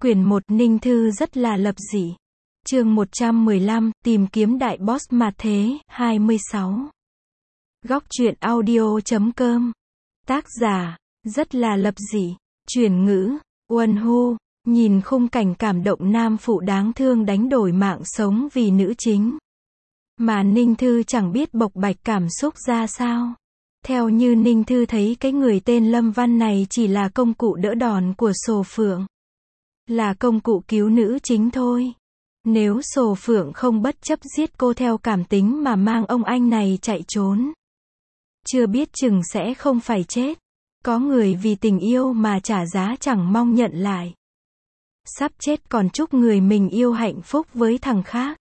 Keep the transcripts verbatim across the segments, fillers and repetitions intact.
Quyển một Ninh Thư rất là lập dị. Chương một trăm mười lăm, tìm kiếm đại boss mà thế, hai mươi sáu. Góc truyện audio chấm com. Tác giả, rất là lập dị. Chuyển ngữ, Uân Hu, nhìn khung cảnh cảm động nam phụ đáng thương đánh đổi mạng sống vì nữ chính. Mà Ninh Thư chẳng biết bộc bạch cảm xúc ra sao. Theo như Ninh Thư thấy cái người tên Lâm Văn này chỉ là công cụ đỡ đòn của Sồ Phượng. Là công cụ cứu nữ chính thôi. Nếu Sồ Phượng không bất chấp giết cô theo cảm tính mà mang ông anh này chạy trốn, chưa biết chừng sẽ không phải chết. Có người vì tình yêu mà trả giá chẳng mong nhận lại. Sắp chết còn chúc người mình yêu hạnh phúc với thằng khác.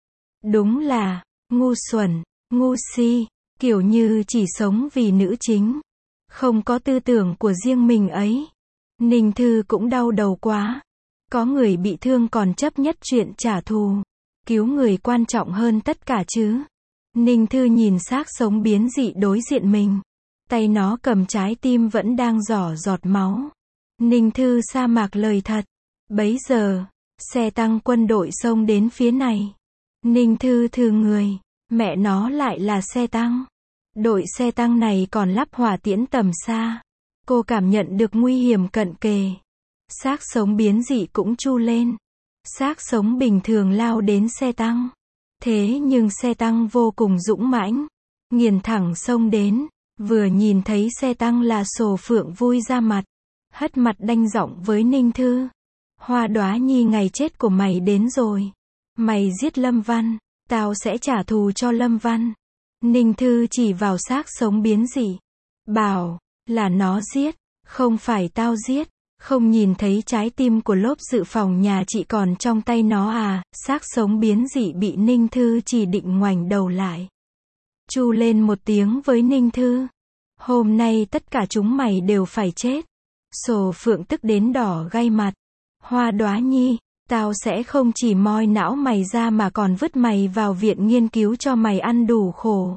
Đúng là ngu xuẩn, ngu si, kiểu như chỉ sống vì nữ chính, không có tư tưởng của riêng mình ấy. Ninh Thư cũng đau đầu quá. Có người bị thương còn chấp nhất chuyện trả thù. Cứu người quan trọng hơn tất cả chứ. Ninh Thư nhìn xác sống biến dị đối diện mình. Tay nó cầm trái tim vẫn đang rỏ giọt máu. Ninh Thư sa mạc lời thật. Bấy giờ, xe tăng quân đội xông đến phía này. Ninh Thư thừ người. Mẹ nó lại là xe tăng. Đội xe tăng này còn lắp hỏa tiễn tầm xa. Cô cảm nhận được nguy hiểm cận kề. Xác sống biến dị cũng chu lên. Xác sống bình thường lao đến xe tăng. Thế nhưng xe tăng vô cùng dũng mãnh. Nghiền thẳng xông đến. Vừa nhìn thấy xe tăng là Sồ Phượng vui ra mặt. Hất mặt đanh giọng với Ninh Thư. Hoa Đóa Nhi, ngày chết của mày đến rồi. Mày giết Lâm Văn. Tao sẽ trả thù cho Lâm Văn. Ninh Thư chỉ vào xác sống biến dị. Bảo, là nó giết. Không phải tao giết. Không nhìn thấy trái tim của lốp dự phòng nhà chị còn trong tay nó à? Xác sống biến dị bị Ninh Thư chỉ định ngoảnh đầu lại. Chu lên một tiếng với Ninh Thư. Hôm nay tất cả chúng mày đều phải chết. Sồ Phượng tức đến đỏ gay mặt. Hoa Đóa Nhi, tao sẽ không chỉ moi não mày ra mà còn vứt mày vào viện nghiên cứu cho mày ăn đủ khổ.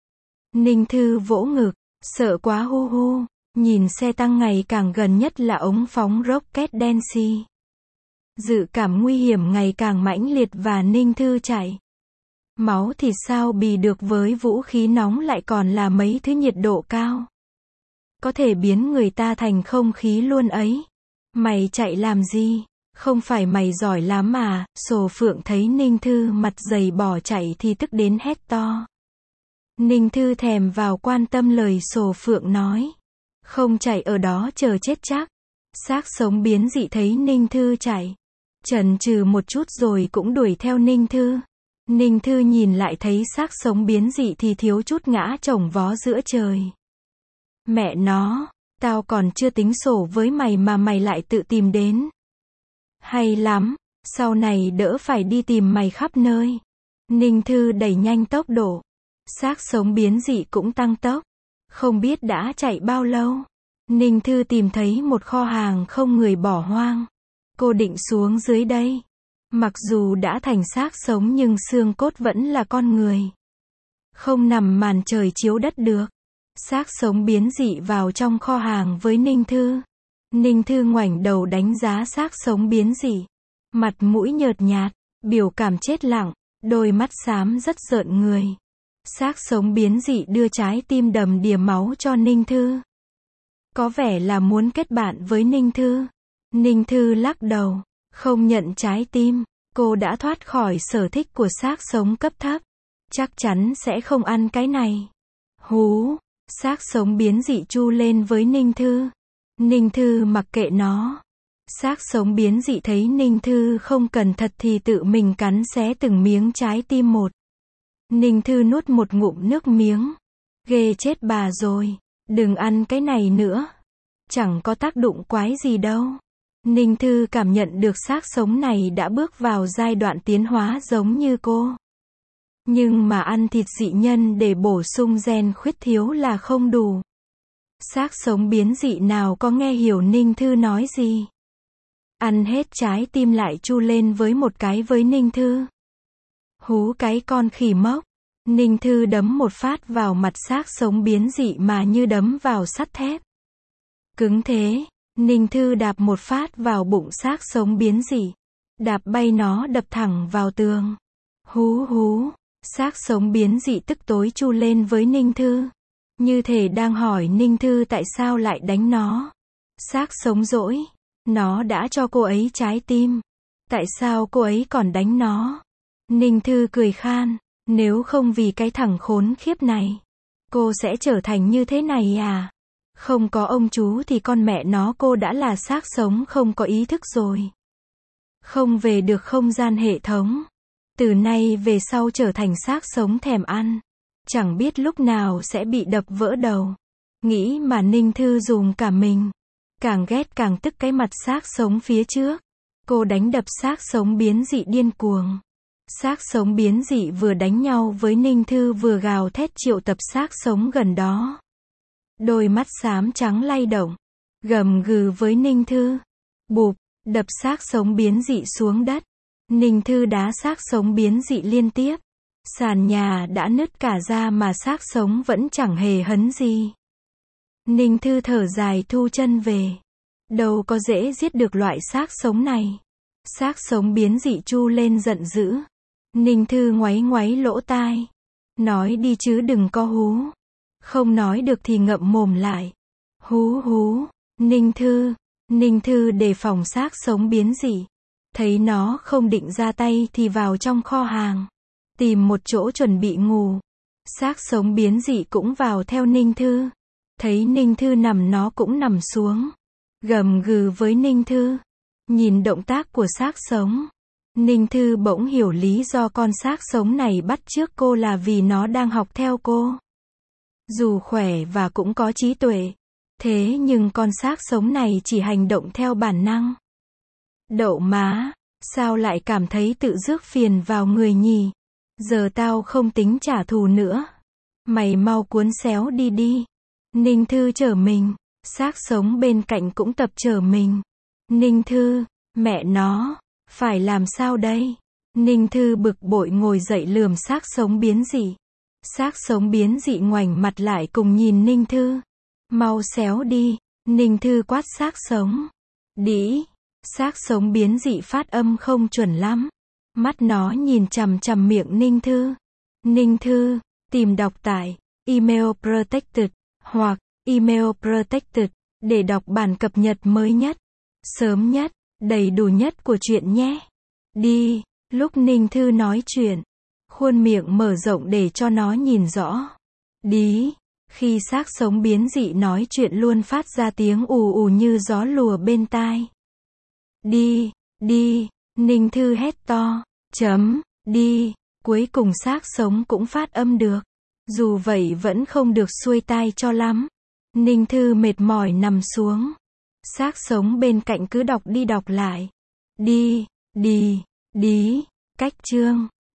Ninh Thư vỗ ngực, sợ quá hu hu. Nhìn xe tăng ngày càng gần, nhất là ống phóng rocket đen xì. Dự cảm nguy hiểm ngày càng mãnh liệt và Ninh Thư chạy. Máu thịt sao bì được với vũ khí nóng, lại còn là mấy thứ nhiệt độ cao. Có thể biến người ta thành không khí luôn ấy. Mày chạy làm gì? Không phải mày giỏi lắm mà? Sồ Phượng thấy Ninh Thư mặt dày bỏ chạy thì tức đến hét to. Ninh Thư thèm vào quan tâm lời Sồ Phượng nói. Không chạy ở đó chờ chết chắc. Xác sống biến dị thấy Ninh Thư chạy, chần chừ một chút rồi cũng đuổi theo Ninh Thư. Ninh Thư nhìn lại thấy xác sống biến dị thì thiếu chút ngã chồng vó giữa trời. Mẹ nó, tao còn chưa tính sổ với mày mà mày lại tự tìm đến. Hay lắm, sau này đỡ phải đi tìm mày khắp nơi. Ninh Thư đẩy nhanh tốc độ. Xác sống biến dị cũng tăng tốc. Không biết đã chạy bao lâu. Ninh Thư tìm thấy một kho hàng không người bỏ hoang. Cô định xuống dưới đây. Mặc dù đã thành xác sống nhưng xương cốt vẫn là con người. Không nằm màn trời chiếu đất được. Xác sống biến dị vào trong kho hàng với Ninh Thư. Ninh Thư ngoảnh đầu đánh giá xác sống biến dị. Mặt mũi nhợt nhạt, biểu cảm chết lặng, đôi mắt xám rất rợn người. Xác sống biến dị đưa trái tim đầm đìa máu cho Ninh Thư. Có vẻ là muốn kết bạn với Ninh Thư. Ninh Thư lắc đầu, không nhận trái tim. Cô đã thoát khỏi sở thích của xác sống cấp thấp. Chắc chắn sẽ không ăn cái này. Hú, xác sống biến dị chu lên với Ninh Thư. Ninh Thư mặc kệ nó. Xác sống biến dị thấy Ninh Thư không cẩn thận thì tự mình cắn xé từng miếng trái tim một. Ninh Thư nuốt một ngụm nước miếng. Ghê chết bà rồi. Đừng ăn cái này nữa. Chẳng có tác dụng quái gì đâu. Ninh Thư cảm nhận được xác sống này đã bước vào giai đoạn tiến hóa giống như cô. Nhưng mà ăn thịt dị nhân để bổ sung gen khuyết thiếu là không đủ. Xác sống biến dị nào có nghe hiểu Ninh Thư nói gì. Ăn hết trái tim lại chu lên với một cái với Ninh Thư. Hú cái con khỉ mốc. Ninh Thư đấm một phát vào mặt xác sống biến dị mà như đấm vào sắt thép. Cứng thế. Ninh Thư đạp một phát vào bụng xác sống biến dị. Đạp bay nó đập thẳng vào tường. Hú hú, xác sống biến dị tức tối chu lên với Ninh Thư. Như thể đang hỏi Ninh Thư tại sao lại đánh nó. Xác sống dỗi. Nó đã cho cô ấy trái tim. Tại sao cô ấy còn đánh nó? Ninh Thư cười khan. Nếu không vì cái thằng khốn khiếp này, cô sẽ trở thành như thế này à? Không có ông chú thì con mẹ nó cô đã là xác sống không có ý thức rồi. Không về được không gian hệ thống. Từ nay về sau trở thành xác sống thèm ăn. Chẳng biết lúc nào sẽ bị đập vỡ đầu. Nghĩ mà Ninh Thư dùng cả mình. Càng ghét càng tức cái mặt xác sống phía trước. Cô đánh đập xác sống biến dị điên cuồng. Xác sống biến dị vừa đánh nhau với Ninh Thư vừa gào thét triệu tập xác sống gần đó. Đôi mắt xám trắng lay động. Gầm gừ với Ninh Thư. Bụp, đập xác sống biến dị xuống đất. Ninh Thư đá xác sống biến dị liên tiếp. Sàn nhà đã nứt cả ra mà xác sống vẫn chẳng hề hấn gì. Ninh Thư thở dài thu chân về. Đâu có dễ giết được loại xác sống này. Xác sống biến dị chu lên giận dữ. Ninh Thư ngoáy ngoáy lỗ tai. Nói đi chứ đừng có hú. Không nói được thì ngậm mồm lại. Hú hú. Ninh Thư. Ninh Thư đề phòng xác sống biến dị. Thấy nó không định ra tay thì vào trong kho hàng. Tìm một chỗ chuẩn bị ngủ. Xác sống biến dị cũng vào theo Ninh Thư. Thấy Ninh Thư nằm nó cũng nằm xuống. Gầm gừ với Ninh Thư. Nhìn động tác của xác sống. Ninh Thư bỗng hiểu lý do con xác sống này bắt chước cô là vì nó đang học theo cô. Dù khỏe và cũng có trí tuệ. Thế nhưng con xác sống này chỉ hành động theo bản năng. Đậu má, sao lại cảm thấy tự rước phiền vào người nhỉ? Giờ tao không tính trả thù nữa. Mày mau cuốn xéo đi đi. Ninh Thư chở mình. Xác sống bên cạnh cũng tập chở mình. Ninh Thư, mẹ nó, phải làm sao đây? Ninh Thư bực bội ngồi dậy lườm xác sống biến dị. Xác sống biến dị ngoảnh mặt lại cùng nhìn Ninh Thư. Mau xéo đi. Ninh Thư quát xác sống. Đĩ. Xác sống biến dị phát âm không chuẩn lắm. Mắt nó nhìn chằm chằm miệng Ninh Thư. Ninh Thư, tìm đọc tại Email Protected hoặc Email Protected để đọc bản cập nhật mới nhất, sớm nhất, đầy đủ nhất của truyện nhé. Đi. Lúc Ninh Thư nói chuyện, khuôn miệng mở rộng để cho nó nhìn rõ. Đí. Khi xác sống biến dị nói chuyện luôn phát ra tiếng ù ù như gió lùa bên tai. Đi, đi, Ninh Thư hét to, chấm, đi, cuối cùng xác sống cũng phát âm được. Dù vậy vẫn không được xuôi tai cho lắm. Ninh Thư mệt mỏi nằm xuống. Xác sống bên cạnh cứ đọc đi đọc lại. Đi, đi, đí, cách chương.